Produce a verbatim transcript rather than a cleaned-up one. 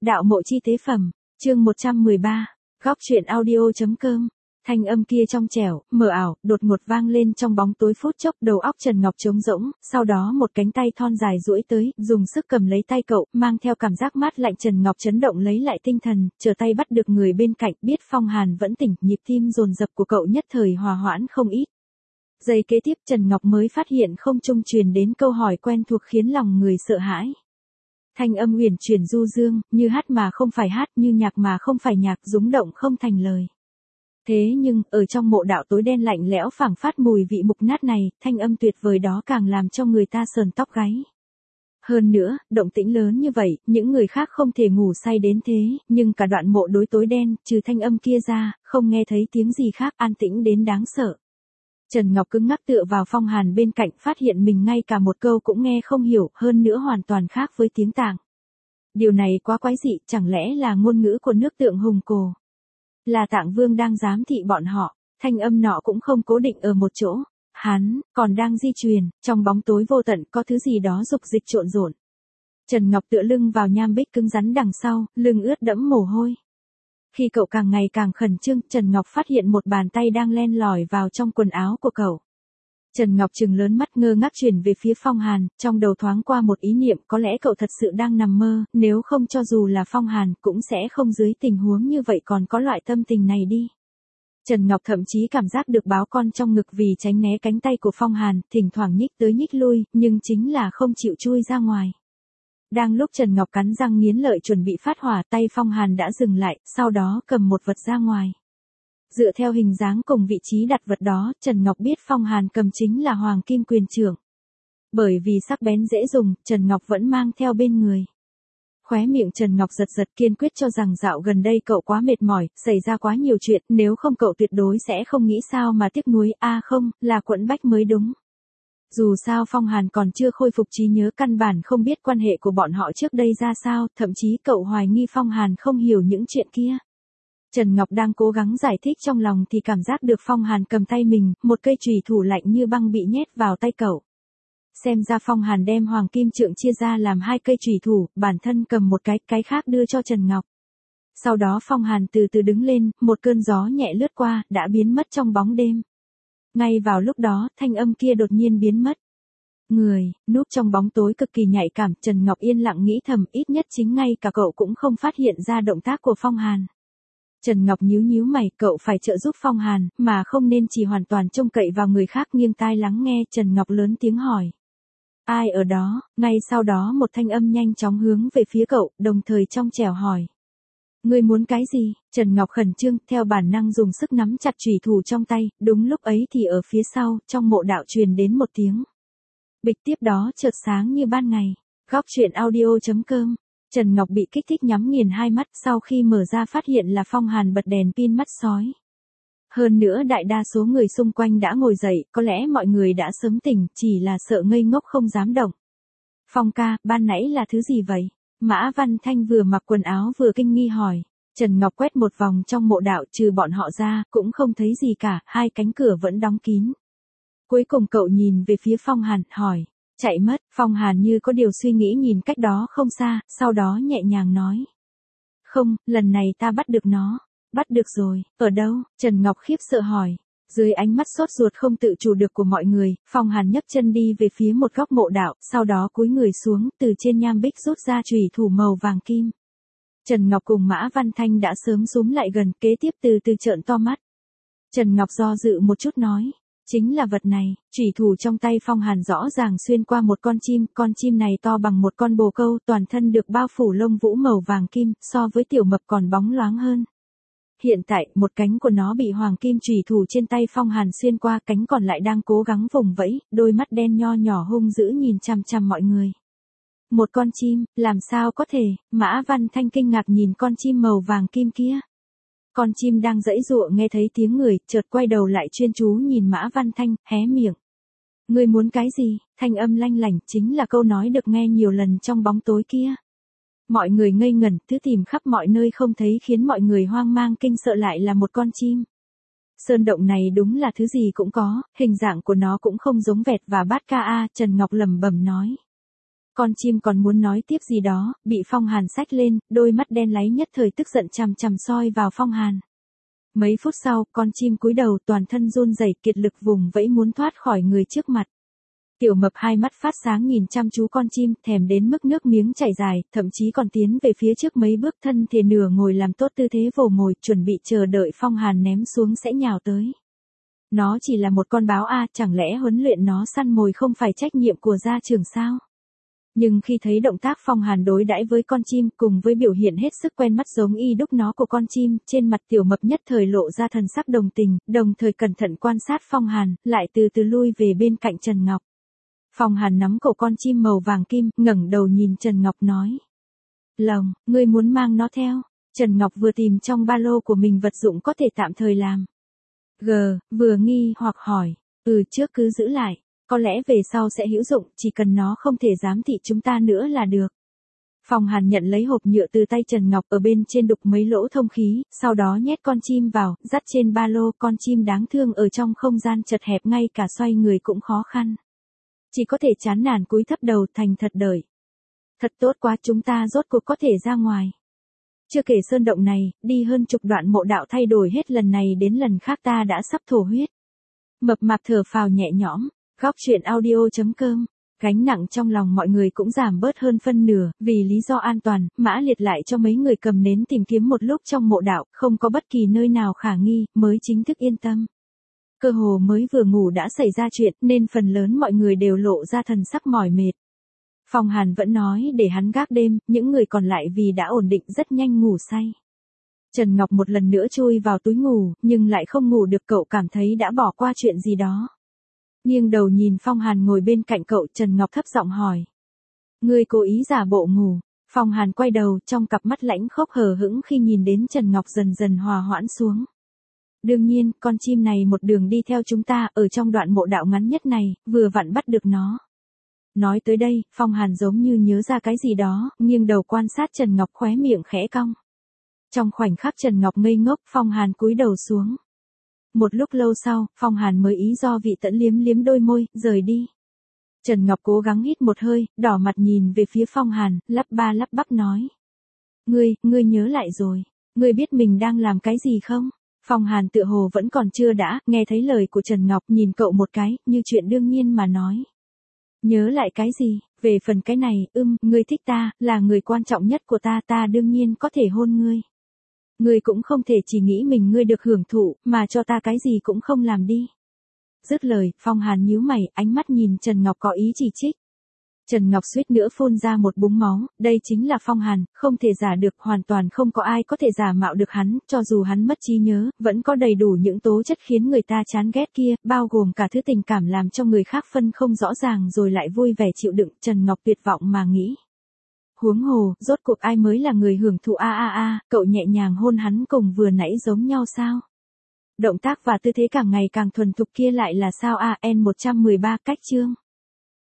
Đạo mộ chi tế phẩm, chương một trăm mười ba, góc truyện audio.com. Thanh âm kia trong trẻo, mờ ảo, đột ngột vang lên trong bóng tối phút chốc, đầu óc Trần Ngọc trống rỗng, sau đó một cánh tay thon dài duỗi tới, dùng sức cầm lấy tay cậu, mang theo cảm giác mát lạnh. Trần Ngọc chấn động lấy lại tinh thần, trở tay bắt được người bên cạnh, biết Phong Hàn vẫn tỉnh, nhịp tim dồn dập của cậu nhất thời hòa hoãn không ít. Giây kế tiếp Trần Ngọc mới phát hiện không trung truyền đến câu hỏi quen thuộc khiến lòng người sợ hãi. Thanh âm huyền chuyển du dương, như hát mà không phải hát, như nhạc mà không phải nhạc, rúng động không thành lời. Thế nhưng, ở trong mộ đạo tối đen lạnh lẽo phảng phát mùi vị mục nát này, thanh âm tuyệt vời đó càng làm cho người ta sờn tóc gáy. Hơn nữa, động tĩnh lớn như vậy, những người khác không thể ngủ say đến thế, nhưng cả đoạn mộ đối tối đen, trừ thanh âm kia ra, không nghe thấy tiếng gì khác, an tĩnh đến đáng sợ. Trần Ngọc cứng ngắc tựa vào Phong Hàn bên cạnh, phát hiện mình ngay cả một câu cũng nghe không hiểu, hơn nữa hoàn toàn khác với tiếng Tạng. Điều này quá quái dị, chẳng lẽ là ngôn ngữ của nước Tượng Hùng Cổ? Là Tạng Vương đang giám thị bọn họ, thanh âm nọ cũng không cố định ở một chỗ, hắn còn đang di chuyển, trong bóng tối vô tận có thứ gì đó dục dịch trộn rộn. Trần Ngọc tựa lưng vào nham bích cứng rắn đằng sau, lưng ướt đẫm mồ hôi. Khi cậu càng ngày càng khẩn trương, Trần Ngọc phát hiện một bàn tay đang len lỏi vào trong quần áo của cậu. Trần Ngọc trừng lớn mắt ngơ ngác chuyển về phía Phong Hàn, trong đầu thoáng qua một ý niệm, có lẽ cậu thật sự đang nằm mơ, nếu không cho dù là Phong Hàn cũng sẽ không dưới tình huống như vậy còn có loại tâm tình này đi. Trần Ngọc thậm chí cảm giác được báo con trong ngực vì tránh né cánh tay của Phong Hàn, thỉnh thoảng nhích tới nhích lui, nhưng chính là không chịu chui ra ngoài. Đang lúc Trần Ngọc cắn răng nghiến lợi chuẩn bị phát hỏa, tay Phong Hàn đã dừng lại, sau đó cầm một vật ra ngoài. Dựa theo hình dáng cùng vị trí đặt vật đó, Trần Ngọc biết Phong Hàn cầm chính là Hoàng Kim Quyền Trượng. Bởi vì sắc bén dễ dùng, Trần Ngọc vẫn mang theo bên người. Khóe miệng Trần Ngọc giật giật, kiên quyết cho rằng dạo gần đây cậu quá mệt mỏi, xảy ra quá nhiều chuyện, nếu không cậu tuyệt đối sẽ không nghĩ sao mà tiếc nuối, a à không, là quẫn bách mới đúng. Dù sao Phong Hàn còn chưa khôi phục trí nhớ, căn bản không biết quan hệ của bọn họ trước đây ra sao, thậm chí cậu hoài nghi Phong Hàn không hiểu những chuyện kia. Trần Ngọc đang cố gắng giải thích trong lòng thì cảm giác được Phong Hàn cầm tay mình, một cây chùy thủ lạnh như băng bị nhét vào tay cậu. Xem ra Phong Hàn đem Hoàng Kim Trượng chia ra làm hai cây chùy thủ, bản thân cầm một cái, cái khác đưa cho Trần Ngọc. Sau đó Phong Hàn từ từ đứng lên, một cơn gió nhẹ lướt qua, đã biến mất trong bóng đêm. Ngay vào lúc đó, thanh âm kia đột nhiên biến mất. Người, núp trong bóng tối cực kỳ nhạy cảm, Trần Ngọc yên lặng nghĩ thầm, ít nhất chính ngay cả cậu cũng không phát hiện ra động tác của Phong Hàn. Trần Ngọc nhíu nhíu mày, cậu phải trợ giúp Phong Hàn, mà không nên chỉ hoàn toàn trông cậy vào người khác. Nghiêng tai lắng nghe, Trần Ngọc lớn tiếng hỏi. Ai ở đó? Ngay sau đó một thanh âm nhanh chóng hướng về phía cậu, đồng thời trong trẻo hỏi. Ngươi muốn cái gì? Trần Ngọc khẩn trương, theo bản năng dùng sức nắm chặt chùy thủ trong tay, đúng lúc ấy thì ở phía sau, trong mộ đạo truyền đến một tiếng. Bịch, tiếp đó chợt sáng như ban ngày. Góc truyện audio.com. Trần Ngọc bị kích thích nhắm nghiền hai mắt, sau khi mở ra phát hiện là Phong Hàn bật đèn pin mắt sói. Hơn nữa đại đa số người xung quanh đã ngồi dậy, có lẽ mọi người đã sớm tỉnh, chỉ là sợ ngây ngốc không dám động. Phong ca, ban nãy là thứ gì vậy? Mã Văn Thanh vừa mặc quần áo vừa kinh nghi hỏi. Trần Ngọc quét một vòng trong mộ đạo, trừ bọn họ ra, cũng không thấy gì cả, hai cánh cửa vẫn đóng kín. Cuối cùng cậu nhìn về phía Phong Hàn, hỏi. Chạy mất. Phong Hàn như có điều suy nghĩ nhìn cách đó không xa, sau đó nhẹ nhàng nói. Không, lần này ta bắt được nó. Bắt được rồi, ở đâu? Trần Ngọc khiếp sợ hỏi. Dưới ánh mắt sốt ruột không tự chủ được của mọi người, Phong Hàn nhấc chân đi về phía một góc mộ đạo, sau đó cúi người xuống, từ trên nham bích rút ra chùy thủ màu vàng kim. Trần Ngọc cùng Mã Văn Thanh đã sớm xúm lại gần, kế tiếp từ từ trợn to mắt. Trần Ngọc do dự một chút nói. Chính là vật này. Chùy thủ trong tay Phong Hàn rõ ràng xuyên qua một con chim, con chim này to bằng một con bồ câu, toàn thân được bao phủ lông vũ màu vàng kim, so với tiểu mập còn bóng loáng hơn. Hiện tại, một cánh của nó bị Hoàng Kim chùy thủ trên tay Phong Hàn xuyên qua, cánh còn lại đang cố gắng vùng vẫy, đôi mắt đen nho nhỏ hung dữ nhìn chằm chằm mọi người. Một con chim, làm sao có thể? Mã Văn Thanh kinh ngạc nhìn con chim màu vàng kim kia. Con chim đang giãy giụa nghe thấy tiếng người, chợt quay đầu lại chuyên chú nhìn Mã Văn Thanh, hé miệng. Ngươi muốn cái gì? Thanh âm lanh lảnh, chính là câu nói được nghe nhiều lần trong bóng tối kia. Mọi người ngây ngẩn, thứ tìm khắp mọi nơi không thấy, khiến mọi người hoang mang kinh sợ lại là một con chim. Sơn động này đúng là thứ gì cũng có, hình dạng của nó cũng không giống vẹt và bát ca a, Trần Ngọc lẩm bẩm nói. Con chim còn muốn nói tiếp gì đó, bị Phong Hàn xách lên, đôi mắt đen láy nhất thời tức giận chằm chằm soi vào Phong Hàn. Mấy phút sau, con chim cúi đầu toàn thân run rẩy kiệt lực vùng vẫy muốn thoát khỏi người trước mặt. Tiểu Mập hai mắt phát sáng nhìn chăm chú con chim, thèm đến mức nước miếng chảy dài, thậm chí còn tiến về phía trước mấy bước, thân thể nửa ngồi làm tốt tư thế vồ mồi, chuẩn bị chờ đợi Phong Hàn ném xuống sẽ nhào tới. Nó chỉ là một con báo a, chẳng lẽ huấn luyện nó săn mồi không phải trách nhiệm của gia trưởng sao? Nhưng khi thấy động tác Phong Hàn đối đãi với con chim cùng với biểu hiện hết sức quen mắt giống y đúc nó của con chim, trên mặt Tiểu Mập nhất thời lộ ra thần sắc đồng tình, đồng thời cẩn thận quan sát Phong Hàn, lại từ từ lui về bên cạnh Trần Ngọc. Phong Hàn nắm cổ con chim màu vàng kim, ngẩng đầu nhìn Trần Ngọc nói. Lồng, ngươi muốn mang nó theo. Trần Ngọc vừa tìm trong ba lô của mình vật dụng có thể tạm thời làm. G, vừa nghi hoặc hỏi, ừ trước cứ giữ lại. Có lẽ về sau sẽ hữu dụng, chỉ cần nó không thể giám thị chúng ta nữa là được. Phong Hàn nhận lấy hộp nhựa từ tay Trần Ngọc, ở bên trên đục mấy lỗ thông khí, sau đó nhét con chim vào, dắt trên ba lô. Con chim đáng thương ở trong không gian chật hẹp ngay cả xoay người cũng khó khăn. Chỉ có thể chán nản cúi thấp đầu thành thật đợi. Thật tốt quá, chúng ta rốt cuộc có thể ra ngoài. Chưa kể sơn động này, đi hơn chục đoạn mộ đạo thay đổi hết lần này đến lần khác ta đã sắp thổ huyết. Mập mạp thở phào nhẹ nhõm. Góc truyện audio.com, gánh nặng trong lòng mọi người cũng giảm bớt hơn phân nửa, vì lý do an toàn, Mã Liệt lại cho mấy người cầm nến tìm kiếm một lúc trong mộ đạo, không có bất kỳ nơi nào khả nghi, mới chính thức yên tâm. Cơ hồ mới vừa ngủ đã xảy ra chuyện, nên phần lớn mọi người đều lộ ra thần sắc mỏi mệt. Phong Hàn vẫn nói để hắn gác đêm, những người còn lại vì đã ổn định rất nhanh ngủ say. Trần Ngọc một lần nữa chui vào túi ngủ, nhưng lại không ngủ được, cậu cảm thấy đã bỏ qua chuyện gì đó. Nghiêng đầu nhìn Phong Hàn ngồi bên cạnh cậu, Trần Ngọc thấp giọng hỏi. Ngươi cố ý giả bộ ngủ. Phong Hàn quay đầu, trong cặp mắt lãnh khốc hờ hững khi nhìn đến Trần Ngọc dần dần hòa hoãn xuống. Đương nhiên, con chim này một đường đi theo chúng ta, ở trong đoạn mộ đạo ngắn nhất này, vừa vặn bắt được nó. Nói tới đây, Phong Hàn giống như nhớ ra cái gì đó, nghiêng đầu quan sát Trần Ngọc, khóe miệng khẽ cong. Trong khoảnh khắc Trần Ngọc ngây ngốc, Phong Hàn cúi đầu xuống. Một lúc lâu sau, Phong Hàn mới ý do vị tẫn liếm liếm đôi môi, rời đi. Trần Ngọc cố gắng hít một hơi, đỏ mặt nhìn về phía Phong Hàn, lắp ba lắp bắp nói. Ngươi, ngươi nhớ lại rồi. Ngươi biết mình đang làm cái gì không? Phong Hàn tựa hồ vẫn còn chưa đã, nghe thấy lời của Trần Ngọc, nhìn cậu một cái, như chuyện đương nhiên mà nói. Nhớ lại cái gì? Về phần cái này, ưm, ngươi thích ta, là người quan trọng nhất của ta, ta đương nhiên có thể hôn ngươi. Ngươi cũng không thể chỉ nghĩ mình ngươi được hưởng thụ, mà cho ta cái gì cũng không làm đi. Dứt lời, Phong Hàn nhíu mày, ánh mắt nhìn Trần Ngọc có ý chỉ trích. Trần Ngọc suýt nữa phun ra một búng máu, đây chính là Phong Hàn, không thể giả được, hoàn toàn không có ai có thể giả mạo được hắn, cho dù hắn mất trí nhớ, vẫn có đầy đủ những tố chất khiến người ta chán ghét kia, bao gồm cả thứ tình cảm làm cho người khác phân không rõ ràng rồi lại vui vẻ chịu đựng, Trần Ngọc tuyệt vọng mà nghĩ. Huống hồ, rốt cuộc ai mới là người hưởng thụ a a a, cậu nhẹ nhàng hôn hắn cùng vừa nãy giống nhau sao? Động tác và tư thế càng ngày càng thuần thục kia lại là sao a, N một trăm mười ba cách chương.